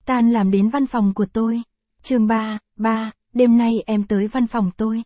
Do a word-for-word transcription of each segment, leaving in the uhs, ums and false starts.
Tan làm đến văn phòng của tôi. Chương ba, ba, đêm nay em tới văn phòng tôi.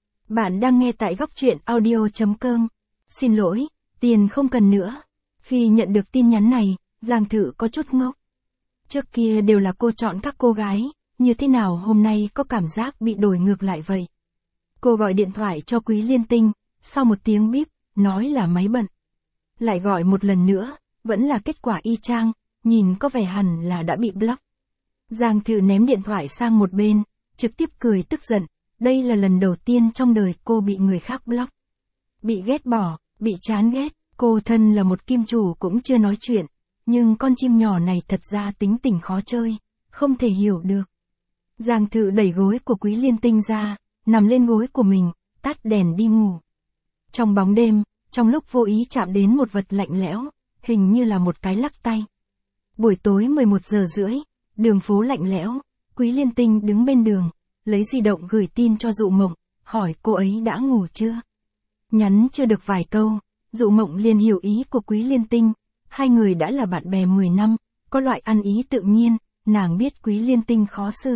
Bạn đang nghe tại góc truyện audio chấm com. Xin lỗi, tiền không cần nữa. Khi nhận được tin nhắn này, Giang Thự có chút ngốc. Trước kia đều là cô chọn các cô gái, như thế nào hôm nay có cảm giác bị đổi ngược lại vậy. Cô gọi điện thoại cho Quý Liên Tinh, sau một tiếng bíp, nói là máy bận. Lại gọi một lần nữa, vẫn là kết quả y chang, nhìn có vẻ hẳn là đã bị block. Giang Thự ném điện thoại sang một bên, trực tiếp cười tức giận, đây là lần đầu tiên trong đời cô bị người khác block. Bị ghét bỏ, bị chán ghét, cô thân là một kim chủ cũng chưa nói chuyện, nhưng con chim nhỏ này thật ra tính tình khó chơi, không thể hiểu được. Giang Thự đẩy gối của Quý Liên Tinh ra, nằm lên gối của mình, tắt đèn đi ngủ. Trong bóng đêm, trong lúc vô ý chạm đến một vật lạnh lẽo, hình như là một cái lắc tay. Buổi tối mười một giờ rưỡi, đường phố lạnh lẽo, Quý Liên Tinh đứng bên đường, lấy di động gửi tin cho Dụ Mộng, hỏi cô ấy đã ngủ chưa. Nhắn chưa được vài câu, Dụ Mộng liền hiểu ý của Quý Liên Tinh, hai người đã là bạn bè mười năm, có loại ăn ý tự nhiên, nàng biết Quý Liên Tinh khó xử.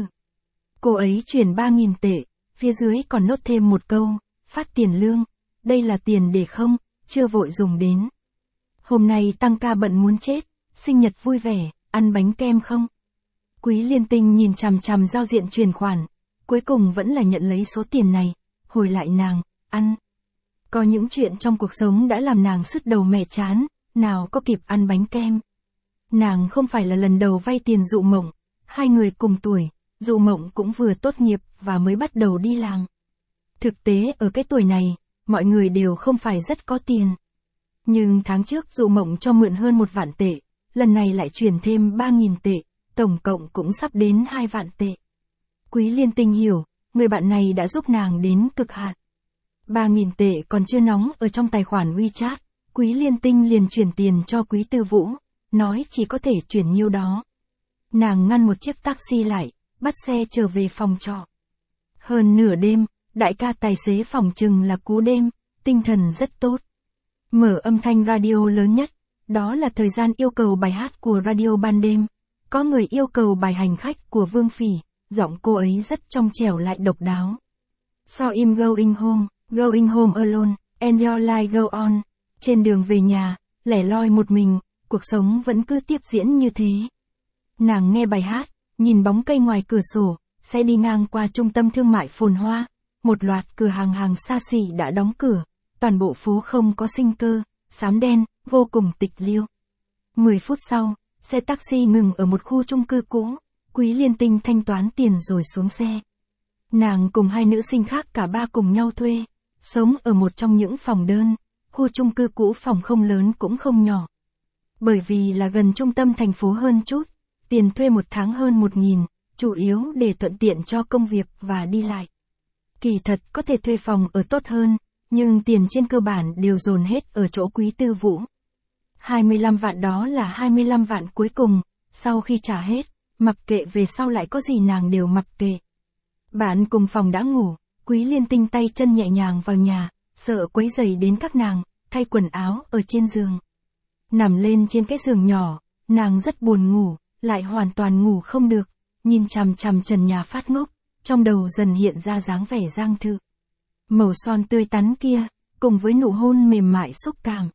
Cô ấy chuyển ba nghìn tệ, phía dưới còn nốt thêm một câu, phát tiền lương, đây là tiền để không, chưa vội dùng đến. Hôm nay tăng ca bận muốn chết, sinh nhật vui vẻ, ăn bánh kem không? Quý Liên Tinh nhìn chằm chằm giao diện chuyển khoản, cuối cùng vẫn là nhận lấy số tiền này, hồi lại nàng, ăn. Có những chuyện trong cuộc sống đã làm nàng sứt đầu mẻ chán, nào có kịp ăn bánh kem. Nàng không phải là lần đầu vay tiền Dụ Mộng, hai người cùng tuổi, Dụ Mộng cũng vừa tốt nghiệp và mới bắt đầu đi làm. Thực tế ở cái tuổi này, mọi người đều không phải rất có tiền. Nhưng tháng trước Dụ Mộng cho mượn hơn một vạn tệ, lần này lại chuyển thêm ba nghìn tệ, tổng cộng cũng sắp đến hai vạn tệ. Quý Liên Tinh hiểu, người bạn này đã giúp nàng đến cực hạn. ba nghìn tệ còn chưa nóng ở trong tài khoản WeChat, Quý Liên Tinh liền chuyển tiền cho Quý Tư Vũ, nói chỉ có thể chuyển nhiêu đó. Nàng ngăn một chiếc taxi lại, bắt xe trở về phòng trọ. Hơn nửa đêm, đại ca tài xế phòng trừng là cú đêm, tinh thần rất tốt. Mở âm thanh radio lớn nhất, đó là thời gian yêu cầu bài hát của radio ban đêm. Có người yêu cầu bài Hành Khách của Vương Phỉ, giọng cô ấy rất trong trẻo lại độc đáo. So im going home, going home alone, and your life go on. Trên đường về nhà, lẻ loi một mình, cuộc sống vẫn cứ tiếp diễn như thế. Nàng nghe bài hát, nhìn bóng cây ngoài cửa sổ, xe đi ngang qua trung tâm thương mại phồn hoa, một loạt cửa hàng hàng xa xỉ đã đóng cửa, toàn bộ phố không có sinh cơ, xám đen, vô cùng tịch liêu. mười phút sau, xe taxi ngừng ở một khu chung cư cũ, Quý Liên Tinh thanh toán tiền rồi xuống xe. Nàng cùng hai nữ sinh khác cả ba cùng nhau thuê, sống ở một trong những phòng đơn, khu chung cư cũ phòng không lớn cũng không nhỏ. Bởi vì là gần trung tâm thành phố hơn chút, tiền thuê một tháng hơn một nghìn, chủ yếu để thuận tiện cho công việc và đi lại. Kỳ thật có thể thuê phòng ở tốt hơn, nhưng tiền trên cơ bản đều dồn hết ở chỗ Quý Tư Vũ. hai mươi lăm vạn đó là hai mươi lăm vạn cuối cùng, sau khi trả hết, mặc kệ về sau lại có gì nàng đều mặc kệ. Bạn cùng phòng đã ngủ, Quý Liên Tinh tay chân nhẹ nhàng vào nhà, sợ quấy rầy đến các nàng, thay quần áo ở trên giường. Nằm lên trên cái giường nhỏ, nàng rất buồn ngủ, lại hoàn toàn ngủ không được, nhìn chằm chằm trần nhà phát ngốc, trong đầu dần hiện ra dáng vẻ Giang Thự. Màu son tươi tắn kia, cùng với nụ hôn mềm mại xúc cảm.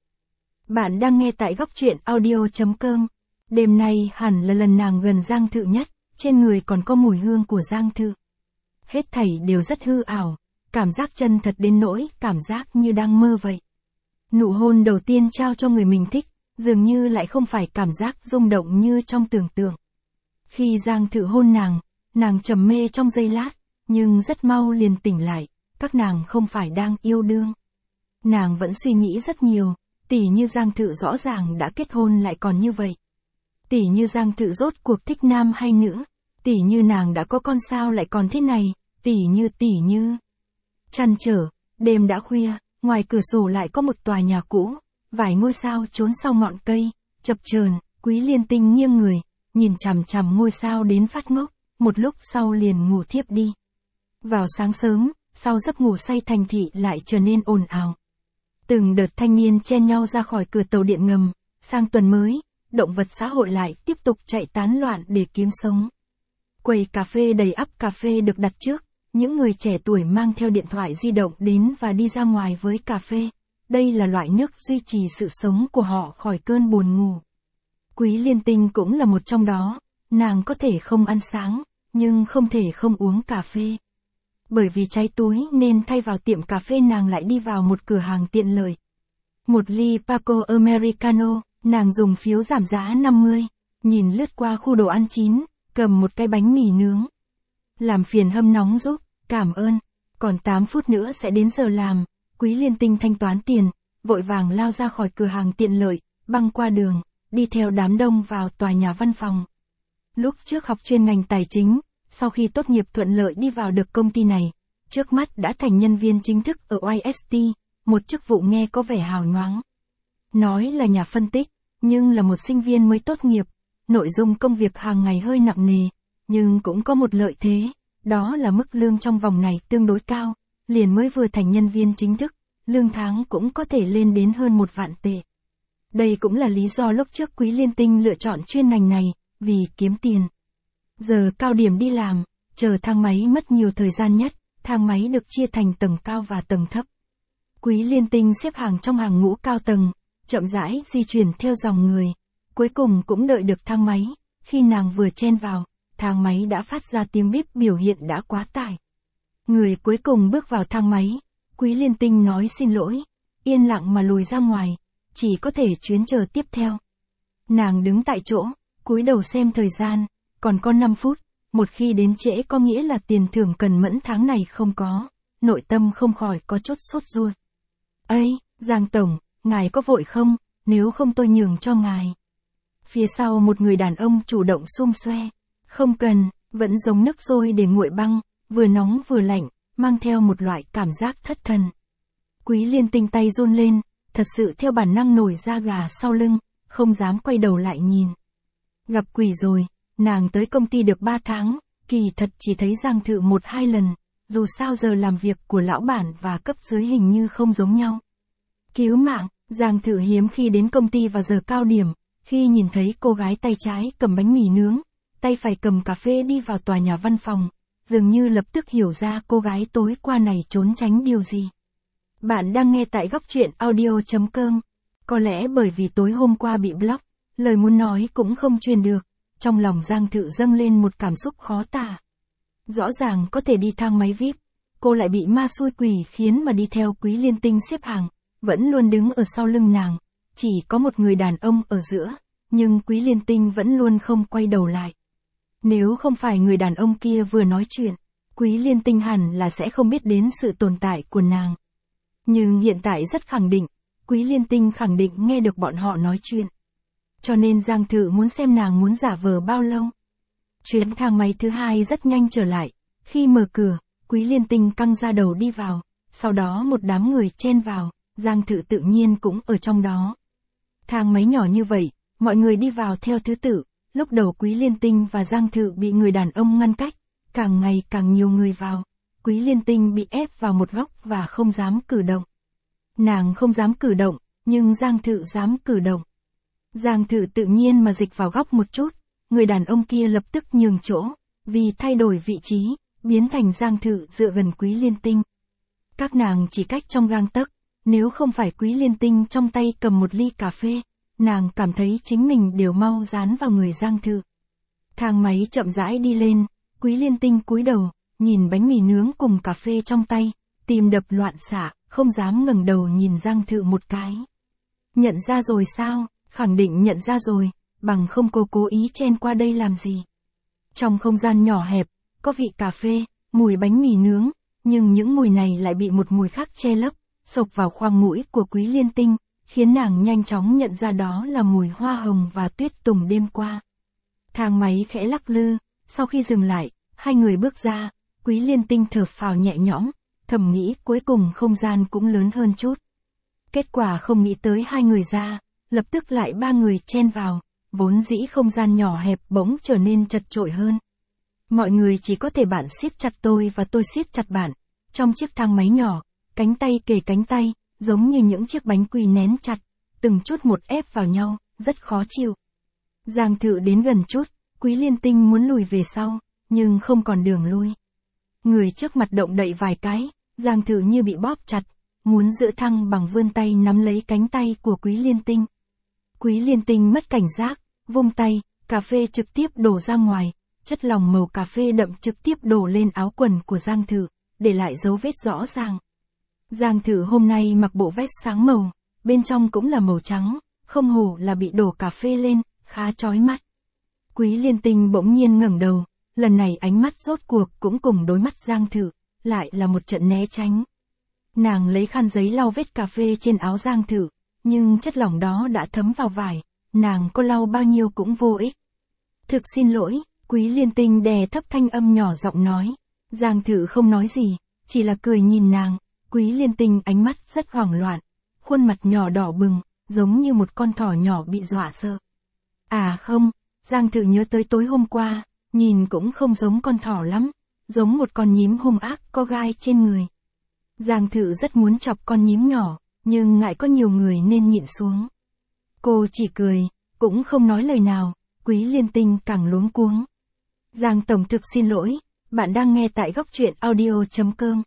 Bạn đang nghe tại góc truyện audio chấm com. Đêm nay hẳn là lần nàng gần Giang Thự nhất, trên người còn có mùi hương của Giang Thự. Hết thảy đều rất hư ảo, cảm giác chân thật đến nỗi cảm giác như đang mơ vậy. Nụ hôn đầu tiên trao cho người mình thích, dường như lại không phải cảm giác rung động như trong tưởng tượng. Khi Giang Thự hôn nàng, nàng trầm mê trong giây lát, nhưng rất mau liền tỉnh lại, các nàng không phải đang yêu đương. Nàng vẫn suy nghĩ rất nhiều, tỉ như Giang Thự rõ ràng đã kết hôn lại còn như vậy. Tỉ như Giang Thự rốt cuộc thích nam hay nữ, tỉ như nàng đã có con sao lại còn thế này, tỉ như tỉ như. Trăn trở, đêm đã khuya, ngoài cửa sổ lại có một tòa nhà cũ, vài ngôi sao trốn sau ngọn cây, chập chờn, Quý Liên Tinh nghiêng người, nhìn chằm chằm ngôi sao đến phát ngốc, một lúc sau liền ngủ thiếp đi. Vào sáng sớm, sau giấc ngủ say thành thị lại trở nên ồn ào. Từng đợt thanh niên chen nhau ra khỏi cửa tàu điện ngầm, sang tuần mới, động vật xã hội lại tiếp tục chạy tán loạn để kiếm sống. Quầy cà phê đầy ắp cà phê được đặt trước, những người trẻ tuổi mang theo điện thoại di động đến và đi ra ngoài với cà phê. Đây là loại nước duy trì sự sống của họ khỏi cơn buồn ngủ. Quý Liên Tinh cũng là một trong đó, nàng có thể không ăn sáng, nhưng không thể không uống cà phê. Bởi vì cháy túi nên thay vào tiệm cà phê nàng lại đi vào một cửa hàng tiện lợi. Một ly Paco Americano, nàng dùng phiếu giảm giá năm mươi, nhìn lướt qua khu đồ ăn chín, cầm một cái bánh mì nướng. Làm phiền hâm nóng giúp, cảm ơn, còn tám phút nữa sẽ đến giờ làm. Quý Liên Tinh thanh toán tiền, vội vàng lao ra khỏi cửa hàng tiện lợi, băng qua đường, đi theo đám đông vào tòa nhà văn phòng. Lúc trước học chuyên ngành tài chính, sau khi tốt nghiệp thuận lợi đi vào được công ty này, trước mắt đã thành nhân viên chính thức ở i ét tê, một chức vụ nghe có vẻ hào nhoáng. Nói là nhà phân tích, nhưng là một sinh viên mới tốt nghiệp, nội dung công việc hàng ngày hơi nặng nề, nhưng cũng có một lợi thế, đó là mức lương trong vòng này tương đối cao, liền mới vừa thành nhân viên chính thức, lương tháng cũng có thể lên đến hơn một vạn tệ. Đây cũng là lý do lúc trước Quý Liên Tinh lựa chọn chuyên ngành này, vì kiếm tiền. Giờ cao điểm đi làm, chờ thang máy mất nhiều thời gian nhất, thang máy được chia thành tầng cao và tầng thấp. Quý Liên Tinh xếp hàng trong hàng ngũ cao tầng, chậm rãi di chuyển theo dòng người, cuối cùng cũng đợi được thang máy, khi nàng vừa chen vào, thang máy đã phát ra tiếng bíp biểu hiện đã quá tải. Người cuối cùng bước vào thang máy, Quý Liên Tinh nói xin lỗi, yên lặng mà lùi ra ngoài, chỉ có thể chuyến chờ tiếp theo. Nàng đứng tại chỗ, cúi đầu xem thời gian, còn có năm phút, một khi đến trễ có nghĩa là tiền thưởng cần mẫn tháng này không có, nội tâm không khỏi có chút sốt ruột. Ây, Giang Tổng, ngài có vội không, nếu không tôi nhường cho ngài. Phía sau một người đàn ông chủ động xum xoe, không cần, vẫn giống nước sôi để nguội băng, vừa nóng vừa lạnh, mang theo một loại cảm giác thất thần. Quý Liên Tinh tay run lên, thật sự theo bản năng nổi da gà sau lưng, không dám quay đầu lại nhìn. Gặp quỷ rồi, nàng tới công ty được ba tháng, kỳ thật chỉ thấy Giang Thự một hai lần, dù sao giờ làm việc của lão bản và cấp dưới hình như không giống nhau. Cứu mạng, Giang Thự hiếm khi đến công ty vào giờ cao điểm, khi nhìn thấy cô gái tay trái cầm bánh mì nướng, tay phải cầm cà phê đi vào tòa nhà văn phòng, dường như lập tức hiểu ra cô gái tối qua này trốn tránh điều gì. Bạn đang nghe tại góc truyện audio chấm com. Có lẽ bởi vì tối hôm qua bị block, lời muốn nói cũng không truyền được, trong lòng Giang Thự dâng lên một cảm xúc khó tả. Rõ ràng có thể đi thang máy vi ai pi, cô lại bị ma xui quỷ khiến mà đi theo Quý Liên Tinh xếp hàng, vẫn luôn đứng ở sau lưng nàng, chỉ có một người đàn ông ở giữa, nhưng Quý Liên Tinh vẫn luôn không quay đầu lại. Nếu không phải người đàn ông kia vừa nói chuyện, Quý Liên Tinh hẳn là sẽ không biết đến sự tồn tại của nàng. Nhưng hiện tại rất khẳng định, Quý Liên Tinh khẳng định nghe được bọn họ nói chuyện. Cho nên Giang Thự muốn xem nàng muốn giả vờ bao lâu. Chuyến thang máy thứ hai rất nhanh trở lại, khi mở cửa, Quý Liên Tinh căng ra đầu đi vào, sau đó một đám người chen vào, Giang Thự tự nhiên cũng ở trong đó. Thang máy nhỏ như vậy, mọi người đi vào theo thứ tự, lúc đầu Quý Liên Tinh và Giang Thự bị người đàn ông ngăn cách, càng ngày càng nhiều người vào, Quý Liên Tinh bị ép vào một góc và không dám cử động. Nàng không dám cử động, nhưng Giang Thự dám cử động. Giang Thự tự nhiên mà dịch vào góc một chút, người đàn ông kia lập tức nhường chỗ, vì thay đổi vị trí, biến thành Giang Thự dựa gần Quý Liên Tinh. Các nàng chỉ cách trong gang tấc, nếu không phải Quý Liên Tinh trong tay cầm một ly cà phê, nàng cảm thấy chính mình đều mau dán vào người Giang Thự. Thang máy chậm rãi đi lên, Quý Liên Tinh cúi đầu, nhìn bánh mì nướng cùng cà phê trong tay, tim đập loạn xạ, không dám ngẩng đầu nhìn Giang Thự một cái. Nhận ra rồi sao? Khẳng định nhận ra rồi, bằng không cô cố ý chen qua đây làm gì. Trong không gian nhỏ hẹp, có vị cà phê, mùi bánh mì nướng, nhưng những mùi này lại bị một mùi khác che lấp, xộc vào khoang mũi của Quý Liên Tinh, khiến nàng nhanh chóng nhận ra đó là mùi hoa hồng và tuyết tùng đêm qua. Thang máy khẽ lắc lư, sau khi dừng lại, hai người bước ra, Quý Liên Tinh thở phào nhẹ nhõm, thầm nghĩ cuối cùng không gian cũng lớn hơn chút. Kết quả không nghĩ tới hai người ra, lập tức lại ba người chen vào, vốn dĩ không gian nhỏ hẹp bỗng trở nên chật chội hơn. Mọi người chỉ có thể bạn siết chặt tôi và tôi siết chặt bạn, trong chiếc thang máy nhỏ, cánh tay kề cánh tay, giống như những chiếc bánh quy nén chặt, từng chút một ép vào nhau, rất khó chịu. Giang Thự đến gần chút, Quý Liên Tinh muốn lùi về sau, nhưng không còn đường lui. Người trước mặt động đậy vài cái, Giang Thự như bị bóp chặt, muốn giữ thăng bằng vươn tay nắm lấy cánh tay của Quý Liên Tinh. Quý Liên Tinh mất cảnh giác, vung tay, cà phê trực tiếp đổ ra ngoài, chất lỏng màu cà phê đậm trực tiếp đổ lên áo quần của Giang Thự, để lại dấu vết rõ ràng. Giang Thự hôm nay mặc bộ vest sáng màu, bên trong cũng là màu trắng, không hổ là bị đổ cà phê lên, khá chói mắt. Quý Liên Tinh bỗng nhiên ngẩng đầu, lần này ánh mắt rốt cuộc cũng cùng đối mắt Giang Thự, lại là một trận né tránh. Nàng lấy khăn giấy lau vết cà phê trên áo Giang Thự, nhưng chất lỏng đó đã thấm vào vải, nàng có lau bao nhiêu cũng vô ích. Thực xin lỗi, Quý Liên Tinh đè thấp thanh âm nhỏ giọng nói. Giang Thự không nói gì, chỉ là cười nhìn nàng. Quý Liên Tinh ánh mắt rất hoảng loạn, khuôn mặt nhỏ đỏ bừng, giống như một con thỏ nhỏ bị dọa sợ. À không, Giang Thự nhớ tới tối hôm qua, nhìn cũng không giống con thỏ lắm, giống một con nhím hung ác có gai trên người. Giang Thự rất muốn chọc con nhím nhỏ, nhưng ngại có nhiều người nên nhịn xuống. Cô chỉ cười, cũng không nói lời nào, Quý Liên Tinh càng luống cuống. Giang Tổng thực xin lỗi, bạn đang nghe tại góc truyện audio chấm com.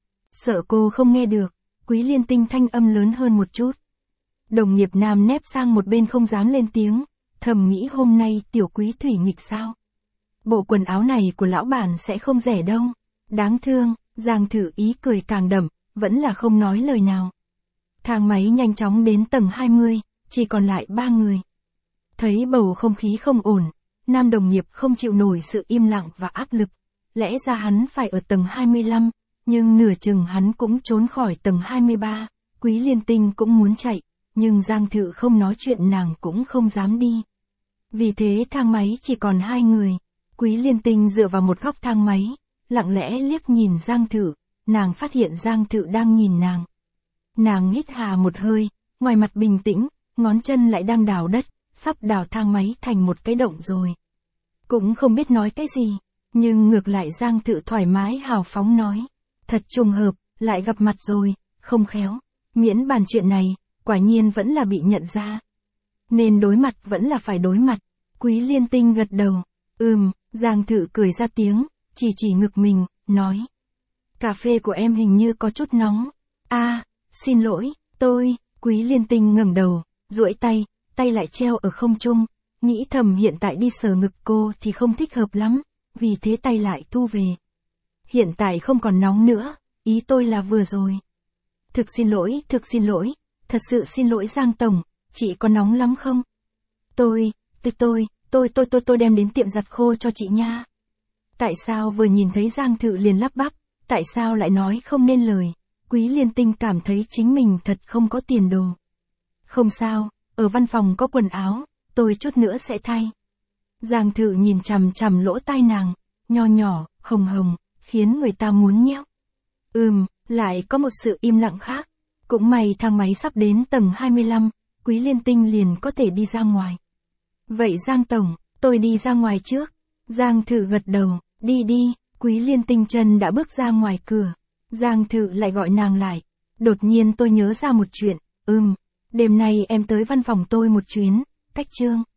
Sợ cô không nghe được, Quý Liên Tinh thanh âm lớn hơn một chút. Đồng nghiệp nam nép sang một bên không dám lên tiếng, thầm nghĩ hôm nay tiểu Quý thủy nghịch sao. Bộ quần áo này của lão bản sẽ không rẻ đâu. Đáng thương, Giang Thự ý cười càng đậm, vẫn là không nói lời nào. Thang máy nhanh chóng đến tầng hai mươi, chỉ còn lại ba người. Thấy bầu không khí không ổn, nam đồng nghiệp không chịu nổi sự im lặng và áp lực. Lẽ ra hắn phải ở tầng hai mươi lăm, nhưng nửa chừng hắn cũng trốn khỏi tầng hai mươi ba. Quý Liên Tinh cũng muốn chạy, nhưng Giang Thự không nói chuyện nàng cũng không dám đi. Vì thế thang máy chỉ còn hai người. Quý Liên Tinh dựa vào một góc thang máy, lặng lẽ liếc nhìn Giang Thự, nàng phát hiện Giang Thự đang nhìn nàng. Nàng hít hà một hơi, ngoài mặt bình tĩnh, ngón chân lại đang đào đất, sắp đào thang máy thành một cái động rồi. Cũng không biết nói cái gì, nhưng ngược lại Giang Thự thoải mái hào phóng nói. Thật trùng hợp, lại gặp mặt rồi, không khéo, miễn bàn chuyện này, quả nhiên vẫn là bị nhận ra. Nên đối mặt vẫn là phải đối mặt. Quý Liên Tinh gật đầu. Ừm, Giang Thự cười ra tiếng, chỉ chỉ ngực mình, nói. Cà phê của em hình như có chút nóng. À, xin lỗi, tôi. Quý Liên Tinh ngẩng đầu, duỗi tay, tay lại treo ở không trung, nghĩ thầm hiện tại đi sờ ngực cô thì không thích hợp lắm, vì thế tay lại thu về. Hiện tại không còn nóng nữa, ý tôi là vừa rồi. Thực xin lỗi, thực xin lỗi, thật sự xin lỗi Giang Tổng, chị có nóng lắm không? Tôi, tôi tôi, tôi tôi tôi tôi đem đến tiệm giặt khô cho chị nha. Tại sao vừa nhìn thấy Giang Thự liền lắp bắp, tại sao lại nói không nên lời? Quý Liên Tinh cảm thấy chính mình thật không có tiền đồ. Không sao, ở văn phòng có quần áo, tôi chút nữa sẽ thay. Giang Thự nhìn chằm chằm lỗ tai nàng, nho nhỏ, hồng hồng, khiến người ta muốn nhéo. Ừm, lại có một sự im lặng khác. Cũng may thang máy sắp đến tầng hai mươi lăm, Quý Liên Tinh liền có thể đi ra ngoài. Vậy Giang Tổng, tôi đi ra ngoài trước. Giang Thự gật đầu, đi đi. Quý Liên Tinh chân đã bước ra ngoài cửa. Giang Thự lại gọi nàng lại. Đột nhiên tôi nhớ ra một chuyện. Ừm, đêm nay em tới văn phòng tôi một chuyến. Cách Trương.